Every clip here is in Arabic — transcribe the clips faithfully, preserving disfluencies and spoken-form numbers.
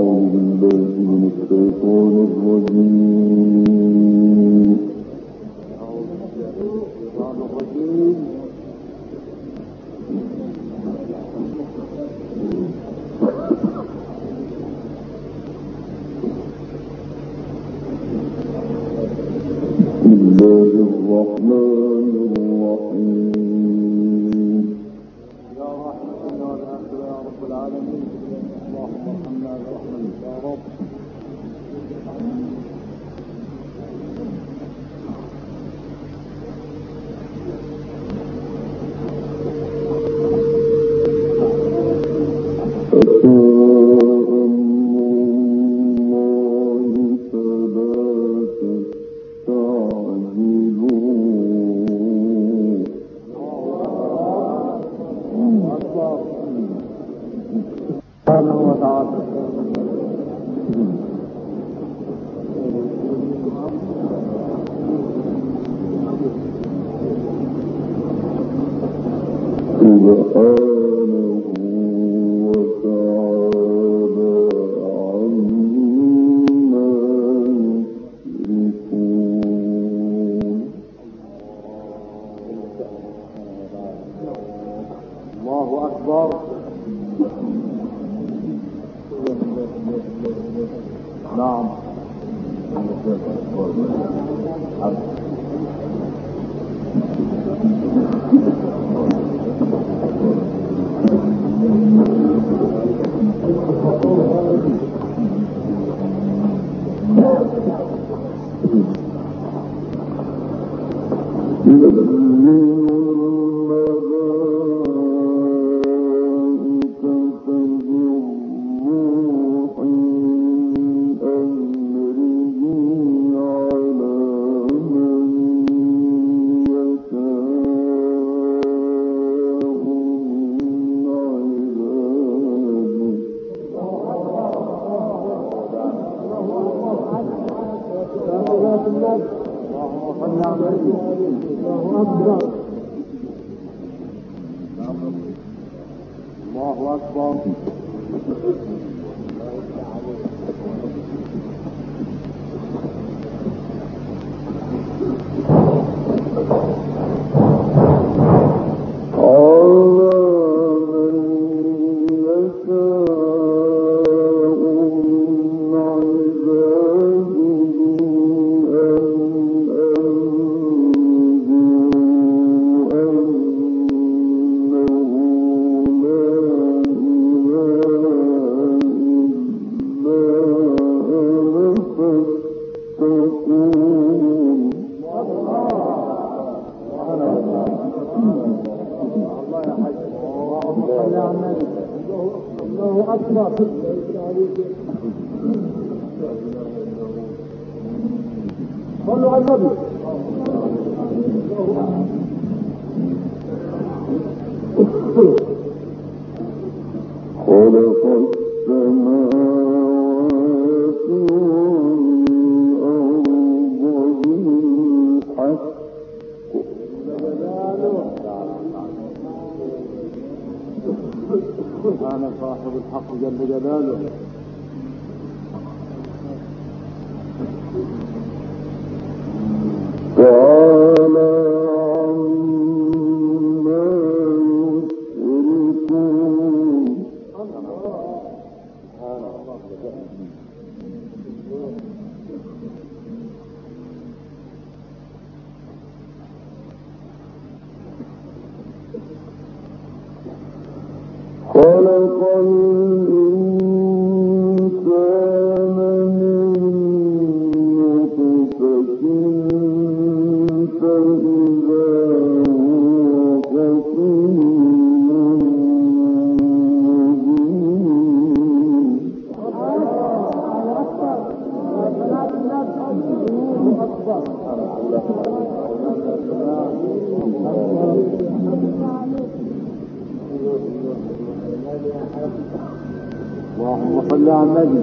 اللهم صل على النبي.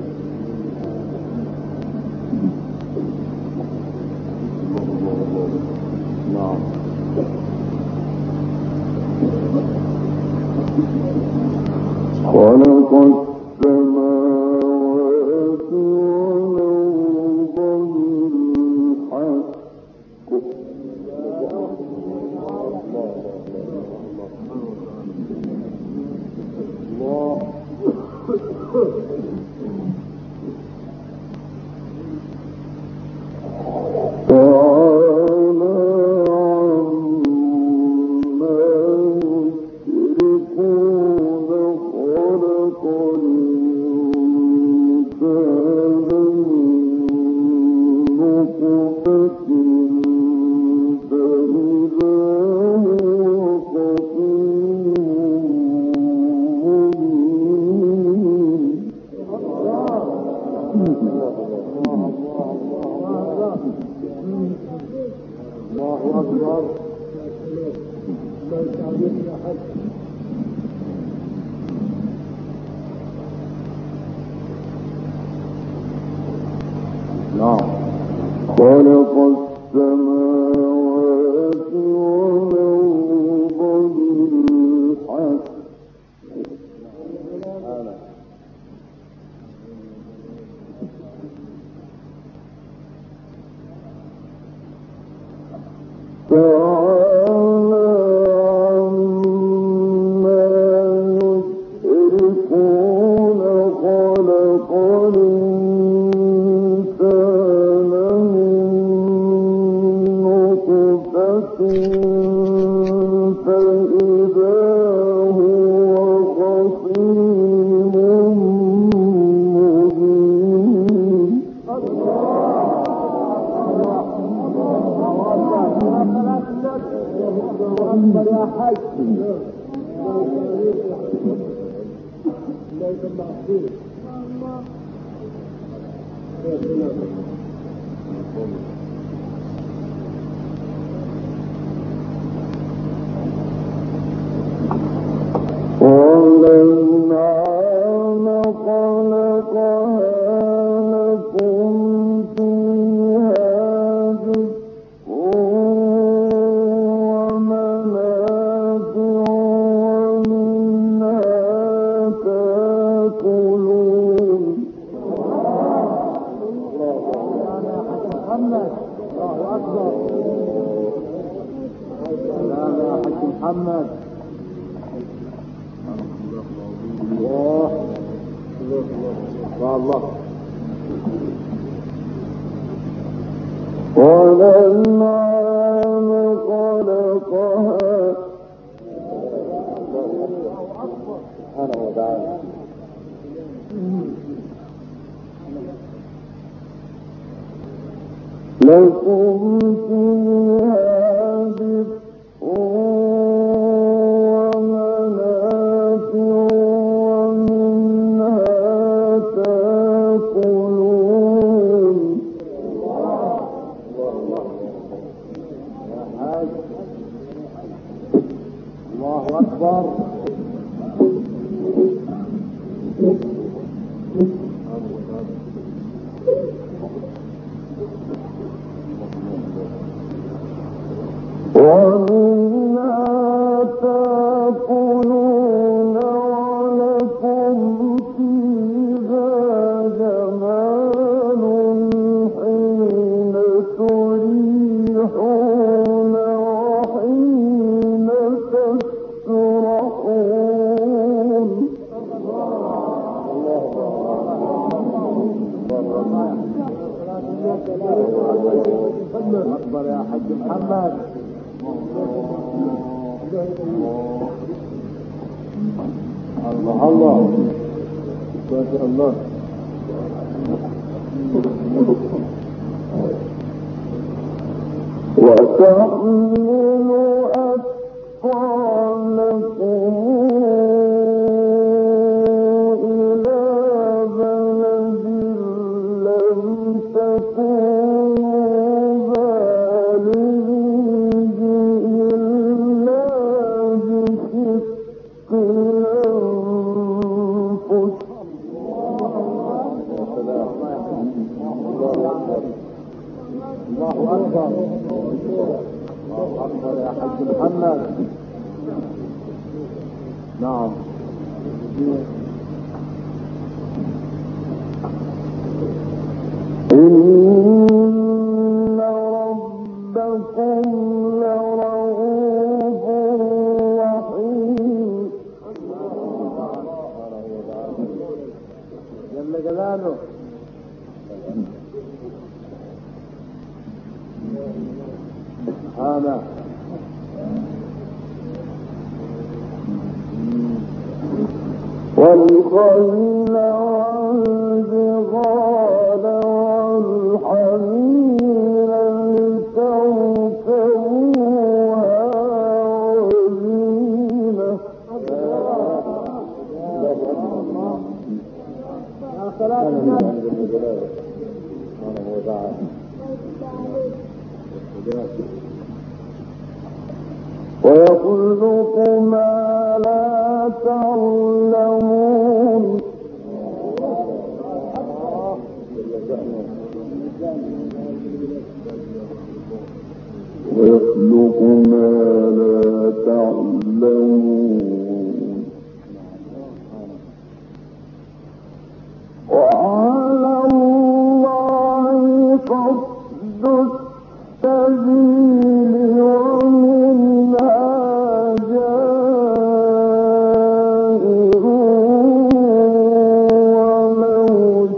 نعم. خلق السماوات نعم. خلق السماوات والأرض بالحق تعالى عما يشركون. خلق الإنسان من نطفة فإذا هو خصيم مبين. أكبر يا حاج. والأنعام خلقها لكم فيها دفء ومنافع ومنها تأكلون. محمد الله أكبر. سلام يا حاج محمد. الله الله. والأنعام خلقها سبحانه وتعالى لكم فيها دفء أكبر. ومنها تأكلون ولكم فيها جمال حين تريحون وحين تسرحون. أكبر يا حاج محمد. الله الله ما شاء الله. وتحمل أثقالكم إلى بلد لم تكونوا بالغيه إلا بشق الأنفس. الله أكبر. الله أكبر يا حاج محمد. نعم. إن ربكم لرؤوف رحيم. جل جلاله. سبحانه. والخيل والبغال والحمير لتركبوها وزينة. ويوم ويخلق ما لا تعلمون ويخلق ما لا تعلمون وعلى الله قصد السبيل ومنها جائر ولو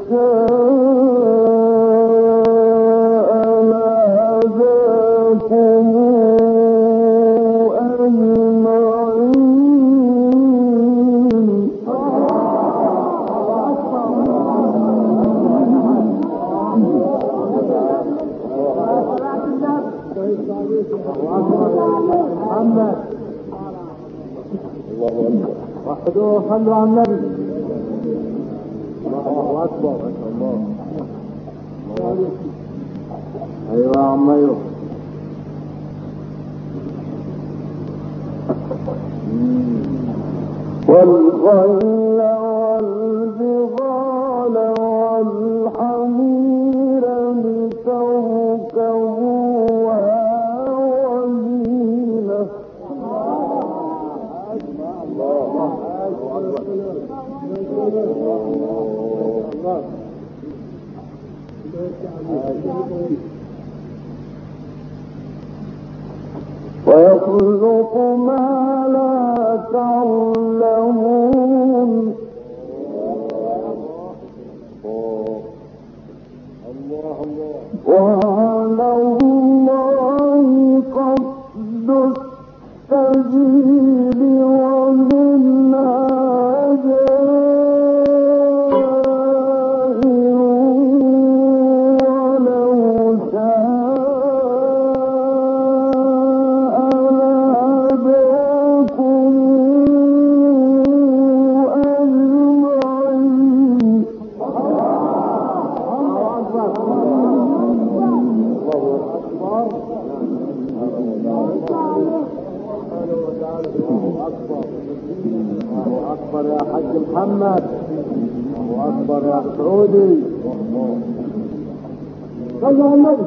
شاء لهداكم وحدوه صلوا على النبي. الله أكبر. الله. أيوة يا عم أيوة. والخيل والبغال والحمير لتركبوها وزينة. ويخلق ما لا تعلمون وعلى الله قصد السبيل ومنها أكبر يا حاج محمد. الله أكبر يا سعودي. صلوا على النبي.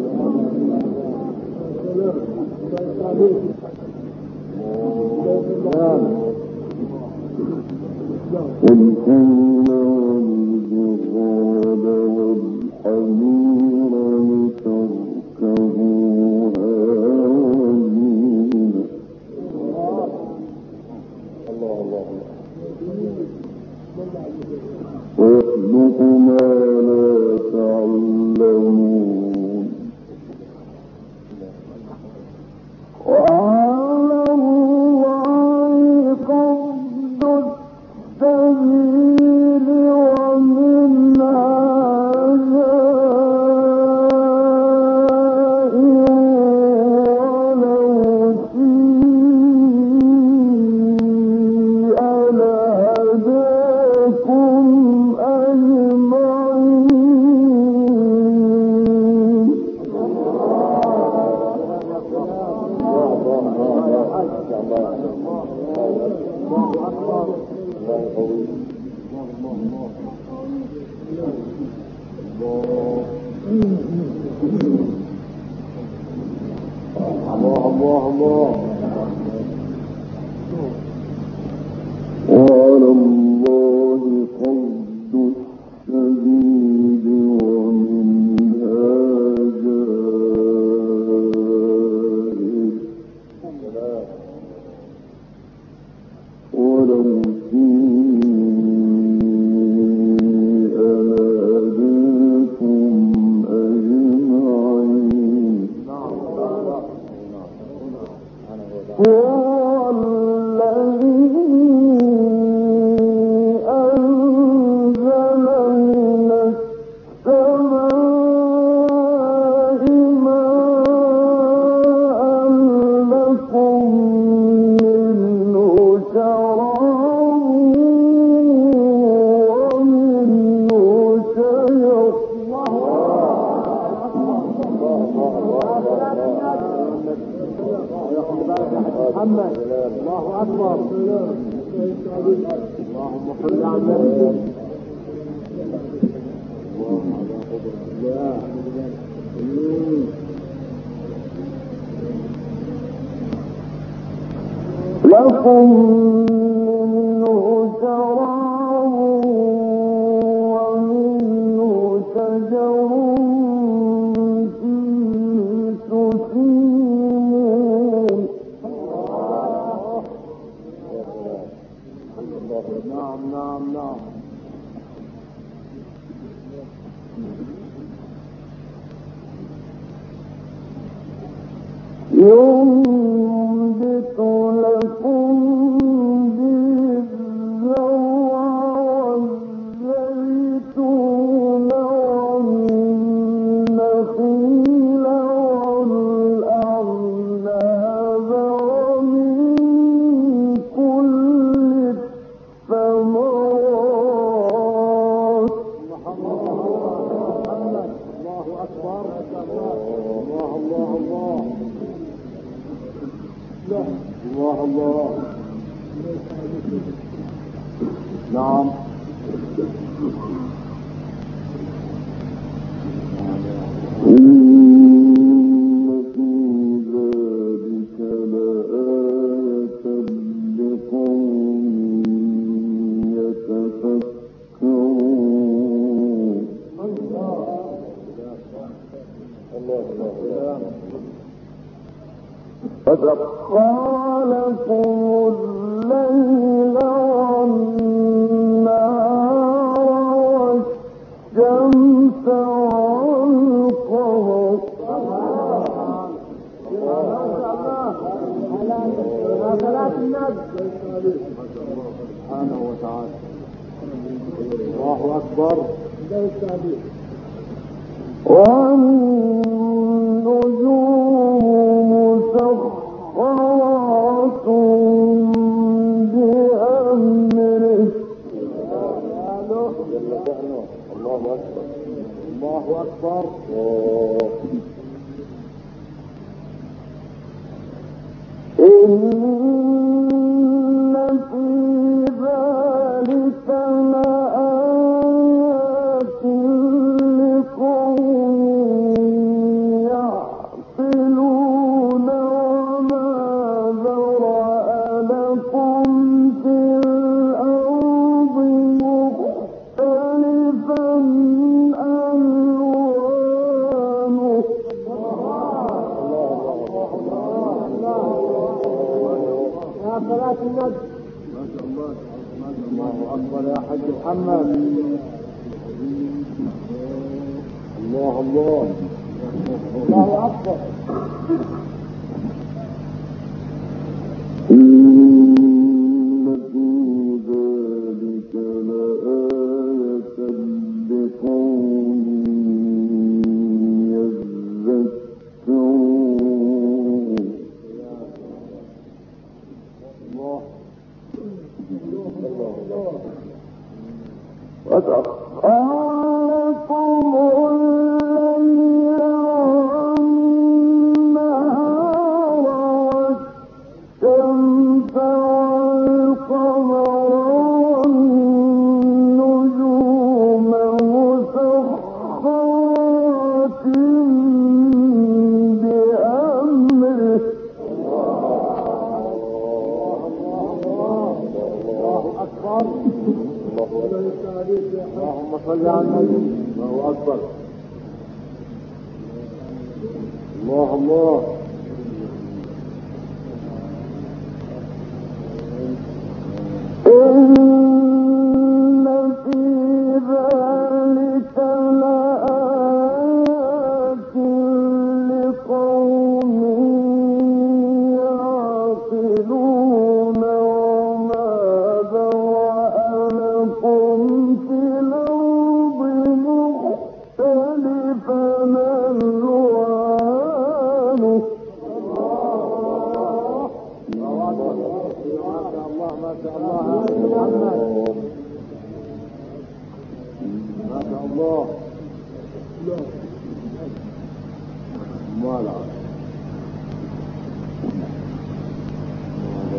والخيل والبغال والحمير لتركبوها وزينة. الله الله. ويخلق ما لا تعلمون وعلى الله قصد السبيل ومنها الله الله الله. وعلى الله قصد السبيل ومنها جائر ولو شيء لهداكم أجمعين. الله أكبر. اللهم صل على النبي. اللهم على قدر الله. لكم منه شراب ومنه شجر فيه تسيمون. نعم نعم نعم. ينبت لكم به الزرع والزيتون والنخيل والأعناب ومن كل الثمرات. الله أكبر. الله الله الله الله الله. نعم. إن في ذلك لآية لقوم يتفكرون. الله الله. فسخر لكم الليل والنهار والشمس والقمر. سبحانه وتعالى. الله أكبر. والنجوم مسخرات بأمره. الله أكبر. الله أكبر. إن في ذلك لآيات لقوم يعقلون. وما ذرأ لكم في الأرض مختلفا ألوانه. يا صلاة النبي. ما شاء الله. الله أكبر يا حاج محمد. الله الله. الله أكبر. إن في ذلك لآية لقوم يذكرون. الله وسخر لكم الليل والنهار والشمس والقمر والنجوم مسخرات بأمره. الله أكبر. اللهم صل على النبي. الله أكبر. الله الله. إن في ذلك لآيات لقوم يعقلون. وما ذرأ لكم في الأرض مختلفا ألوانه. ما شاء الله. ما شاء الله. ما لا.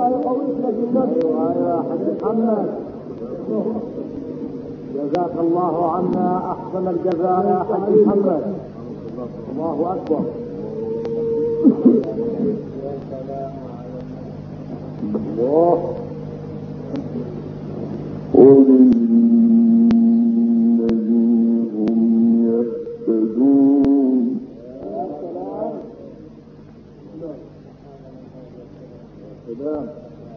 الله يقويك لجنتك. ايوه يا حاج محمد، جزاك الله عنا احسن الجزاء يا حاج محمد. الله اكبر. الله قل الذين هم يهتدون. سلام.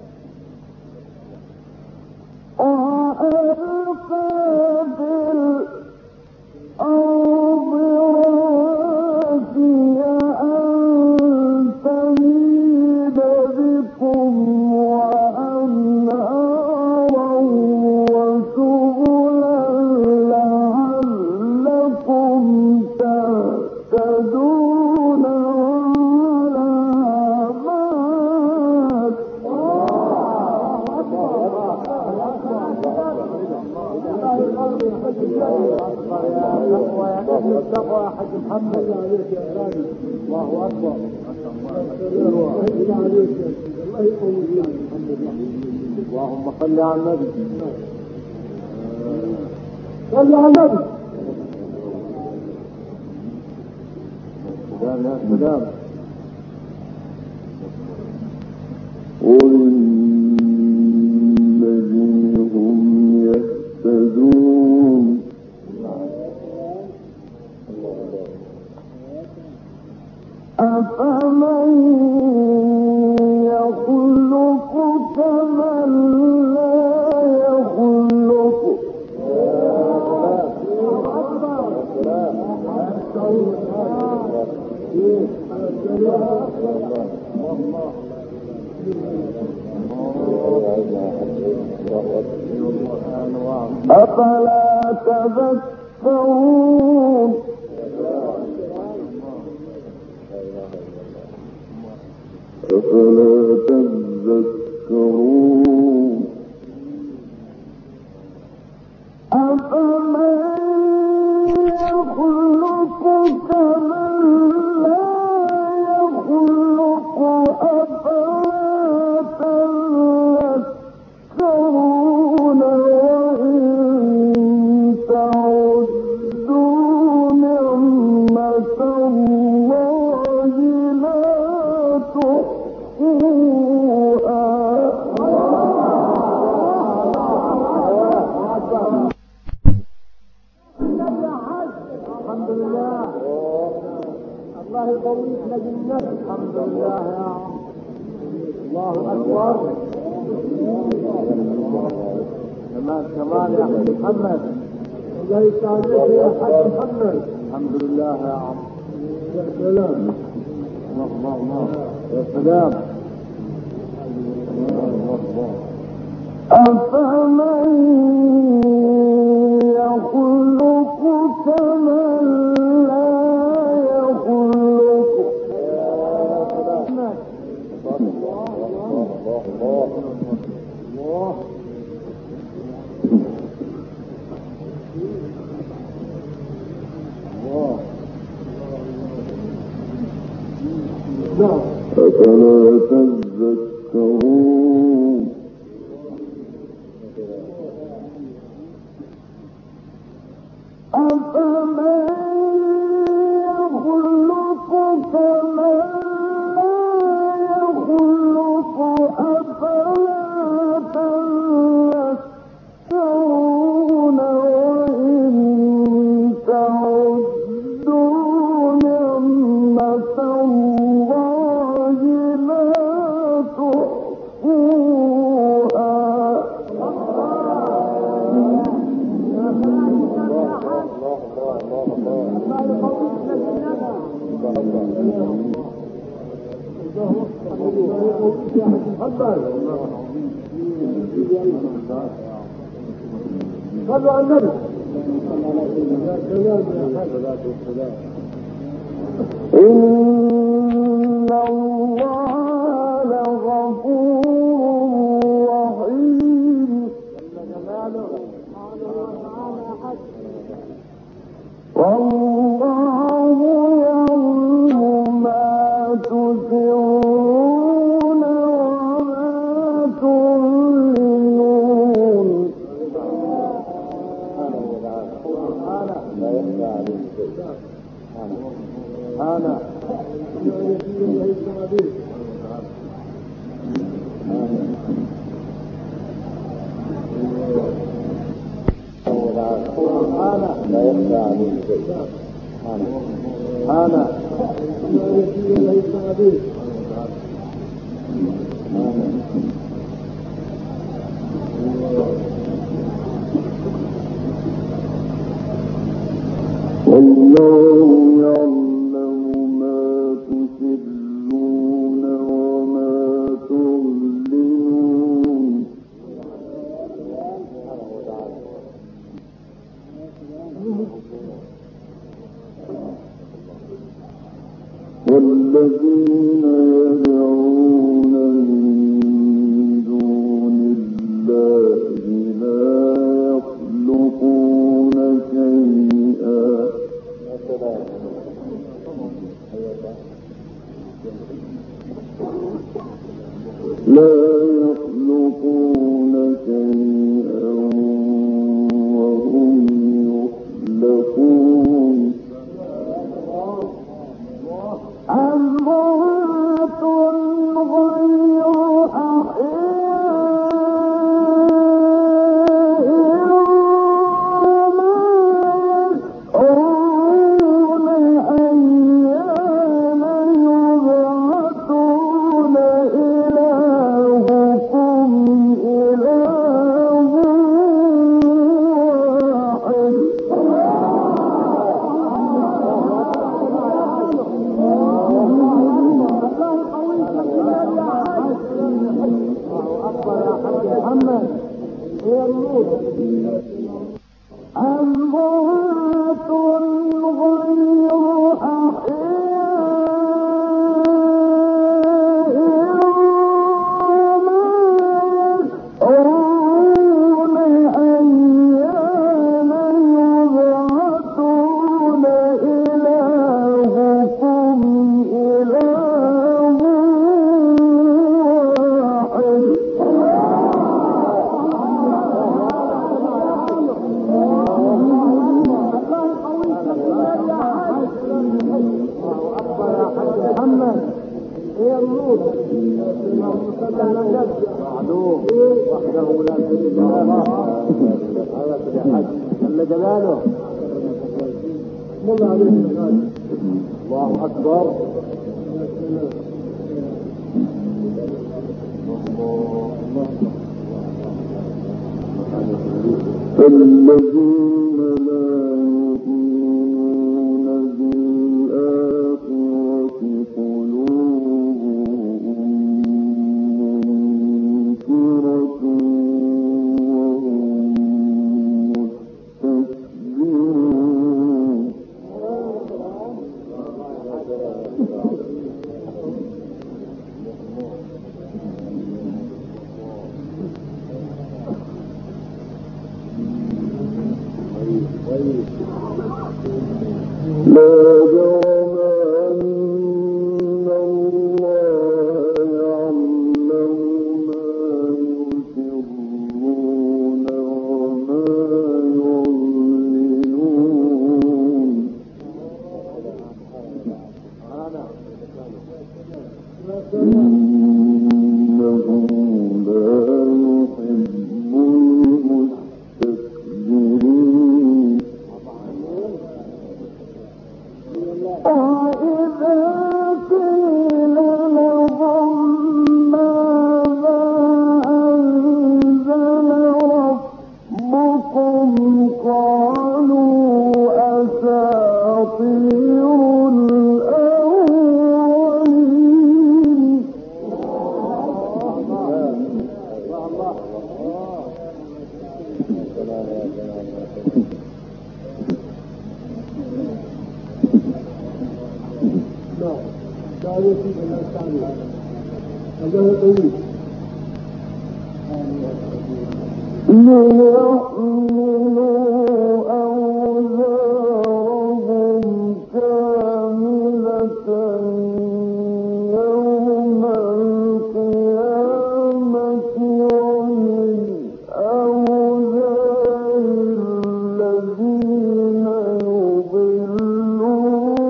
التقوى يا حاج محمد. الله اكبر. اللهم صل على النبي. صل على النبي. سلام يا سلام. قل الذين هم يهتدون. أفمن يخلق كمن لا يخلق. أفلا تذكرون. أفلا تذكرون. أفمن يخلق كمن لا يخلق أفلا تذكرون. وإن تعدوا نعمة الله لا تحصوها. الحمد لله. الله يقويك لجنتك. الحمد لله يا عم. الله اكبر. كمان كمان يا حاج محمد. الله يسعدك يا حاج محمد. الحمد لله يا عم. يا سلام. الله الله الله. يا سلام. أفمن يخلق كمن لا يخلق. أفلا تذكرون. أفمن يخلق كمن لا يخلق أفلا تذكرون. وإن تعدوا نعمة الله لا تحصوها. صلوا على النبي. إن الله لغفور رحيم. والله يعلم ما تسرون وما أنا لا يخفى عليه شيء. أنا والله يعلم ما تسرون وما تعلنون. والذين يدعون من دون الله لا يخلقون شيئا لا يخلقون شيئا وهم يخلقون. أموات غير أحياء الله أكبر. الذين لا يؤمنون بالآخرة قلوبهم منكرة وهم مستكبرون. لا جرم أن الله يعلم ما يسرون وما يعلنون. إنه لا يحب المستكبرين. وإذا قيل لهم ماذا أنزل ربكم قالوا أساطير الأولين. لا يفيد الناس تعليم هذا هو طويل ليحملوا أوزارهم كاملة يوم القيامة ومن أوزار الذين يضلون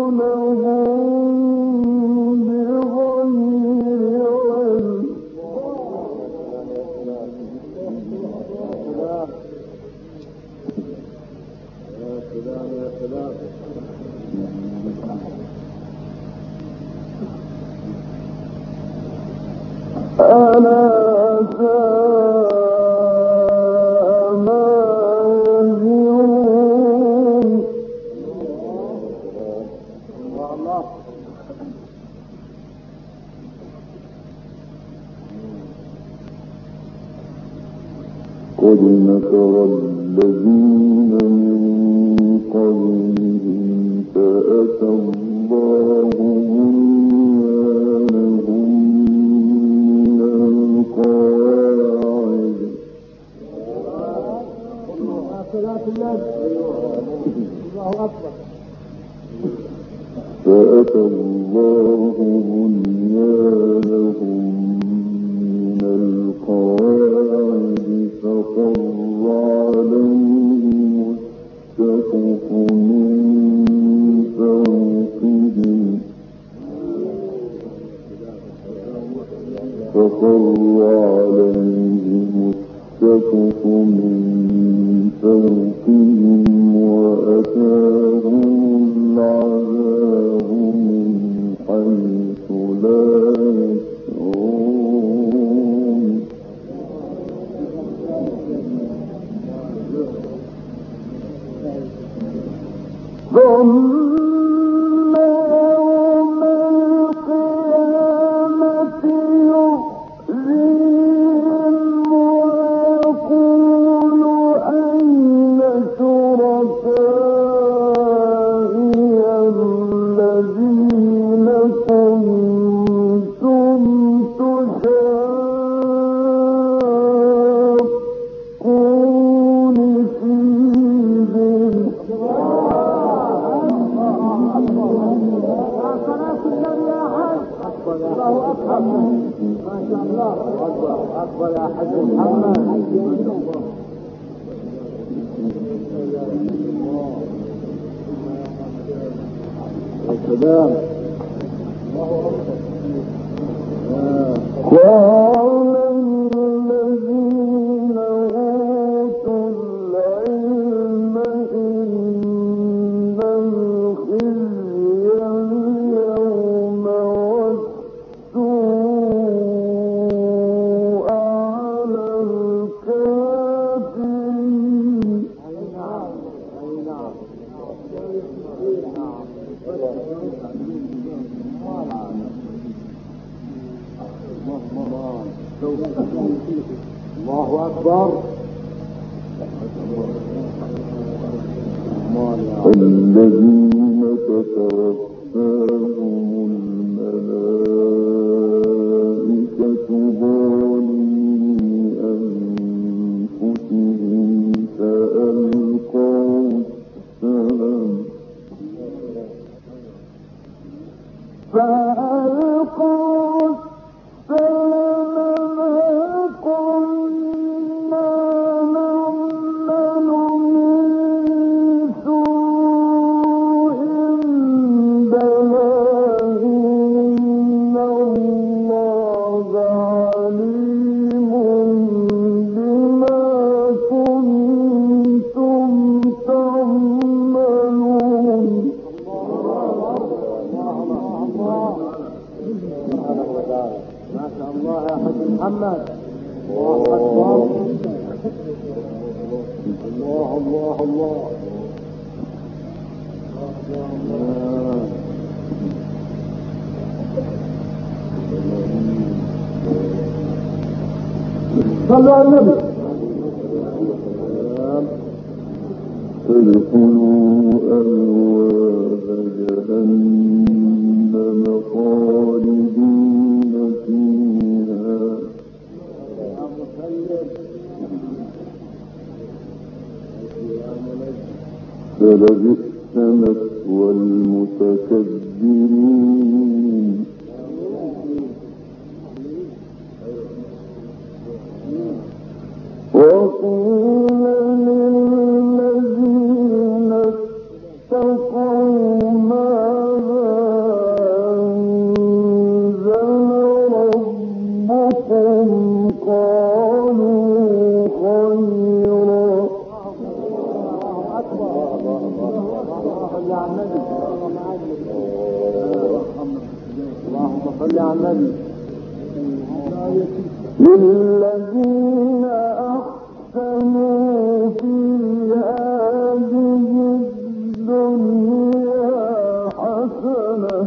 ألا ساء ما يزرون. قد مكر الذين من قبلهم فأتى الله بنيانهم من القواعد فأتى الله بنيانهم من القواعد فخر عليهم السقف من فوقهم فخر عليهم السقف من فوقهم وأتاهم العذاب من حيث لا يشعرون. ثم يوم القيامة يخزيهم ويقول أين شركائي الذين كنتم تشاقون فيهم. الله أكبر ما شاء الله أكبر أكبر يا حج محمد. السلام قال الذين أوتوا العلم إن الخزي اليوم والسوء على الكافرين. الله أكبر. الذين تتوفاهم الملائكة ظالمي أنفسهم فألقوا السلام فألقوا السلام ما كنا نعمل من سوء بلى إن الله عليم بما كنتم تعملون. ما شاء الله يا حج محمد. الله أكبر. الله الله الله. صلوا على النبي. ادخلوا أبواب جهنم خالدين فيها فلبئس مثوى المتكبرين. وقيل للذين اتقوا ماذا أنزل ربكم قالوا خيرا. اللهم صل على النبي. للذين أحسنوا في هذه الدنيا حسنة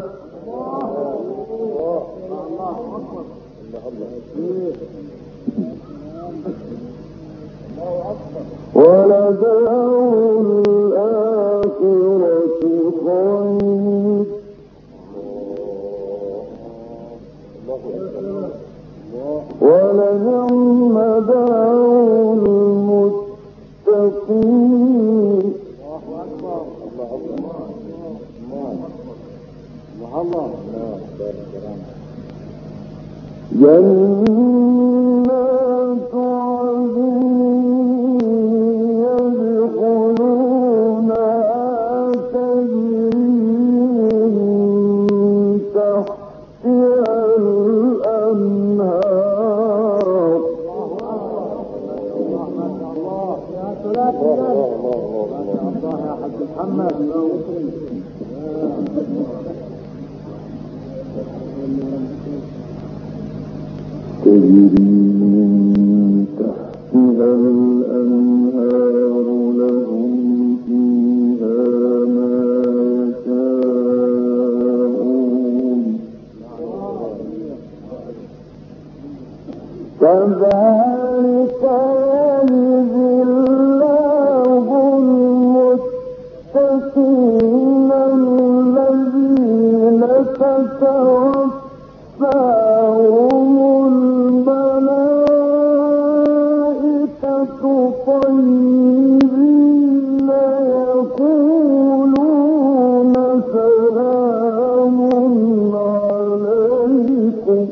ولدار الآخرة خير ولنعم دار المتقين. جنات عدن يدخلونها تجري من تحتها الأنهار. يا سلام يا حاج محمد. تجري من تحتها الأنهار لهم فيها ما يشاءون كذلك يجزي الله المتقين الذين تتوفاهم الملائكة طيبين يقولون سلام عليكم.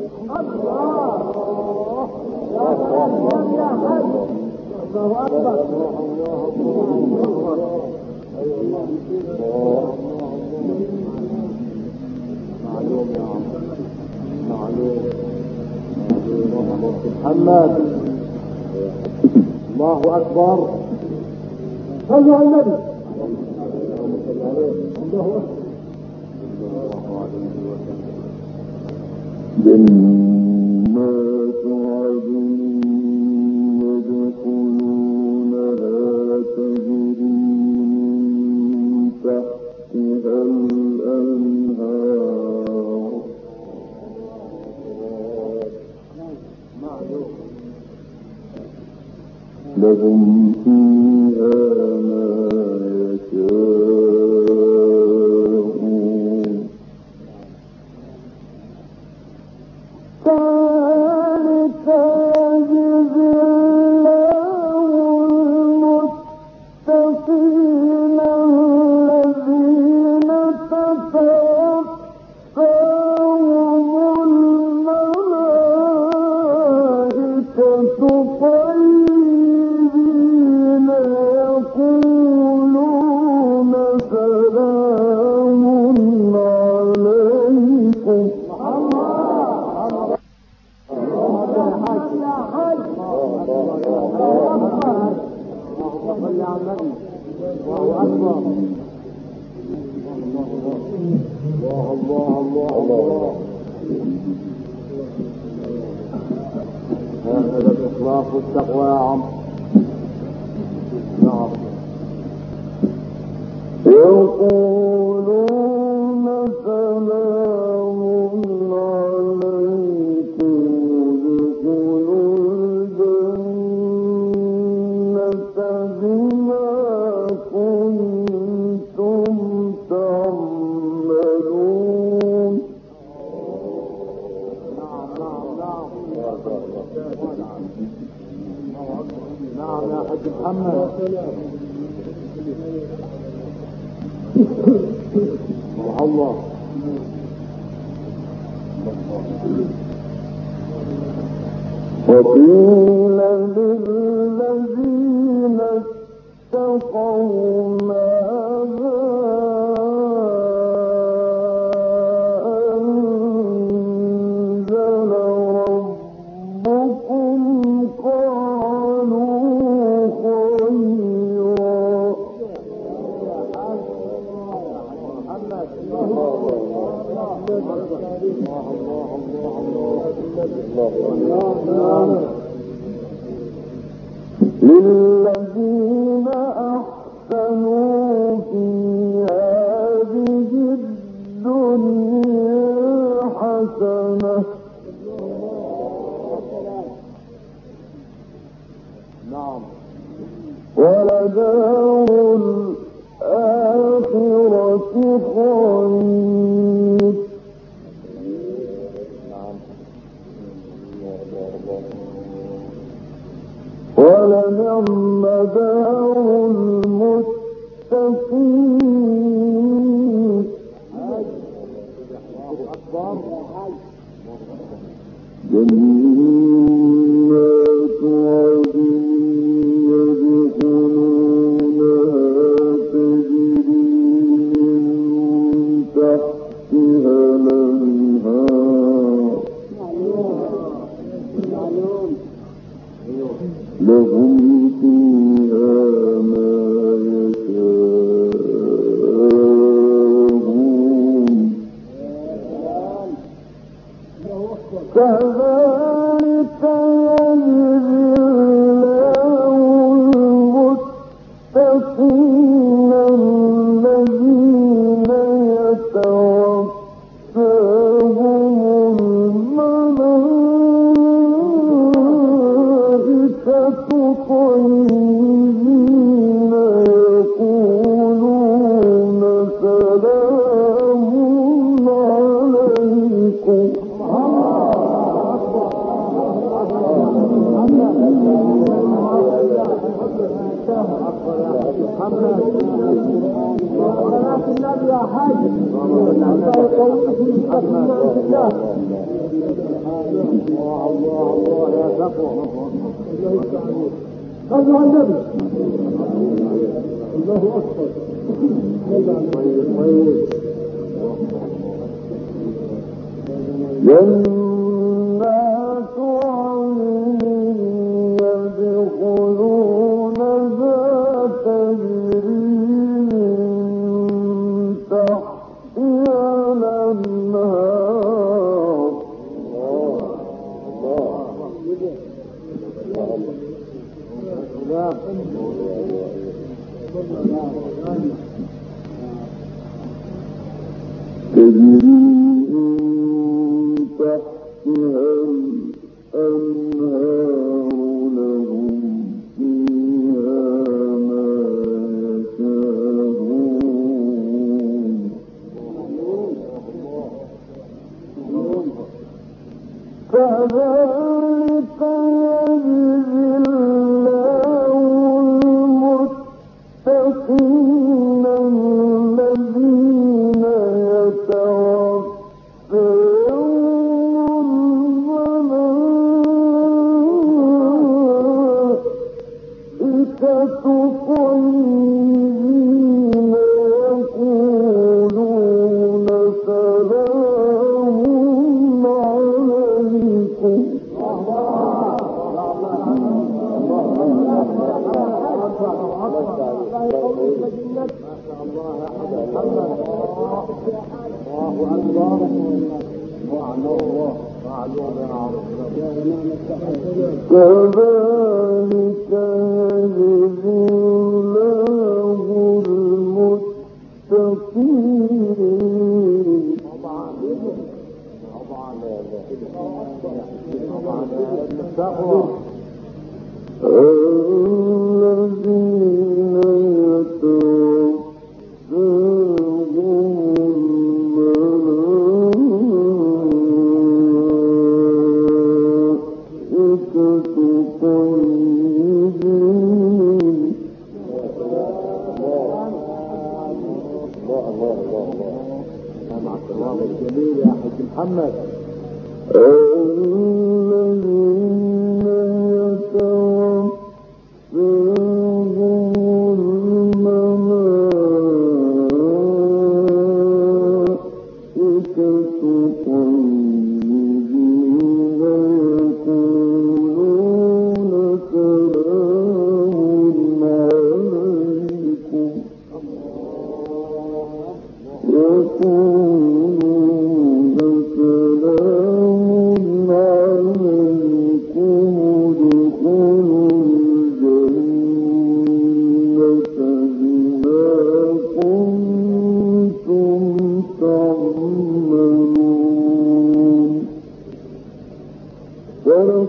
محمد الله أكبر. صلوا على النبي. جنات عدن يدخلونها تجري من تحتها الأنهار لهم فيها ما يشاءون كذلك يجزي الله المتقين الذين تتوفاهم الملائكة طيبين يقولون سلام عليكم. الله الله الله. هذا الإخلاص والتقوى يا عم. نعم. يقولون سلام عليكم ادخلوا الجنة بما كنتم تعملون. نعم يا حاج محمد. الله وقيل للذين اتقوا ماذا أنزل ربكم قالوا خيرا. للذين أحسنوا في هذه الدنيا حسنة نعم ولدار الآخرة خير ولنعم دار المتقين جنات عدن يدخلونها تجري من تحتها الأنهار لهم فيها ما يشاءون كذلك يجزي الله المتقين الذين يتوفاهم الملائكة طيبين يقولون سلام عليكم صلوا على النبي الله أكبر جنات عدن يدخلونها تجري من تحتها الأنهار تجري من تحتها الأنهار لهم فيها ما يشاءون كذلك يجزي الله المتقين الذين يتوفاهم الملائكة طيبين يقولون سلام عليكم كذلك يجزي الله المتقين الذين يتوفاهم الملائكة طيبين الجميل يا حاج محمد الذين يتوفاهم الملائكة طيبين يقولون سلام عليكم يقولون سلام عليكم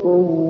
قوة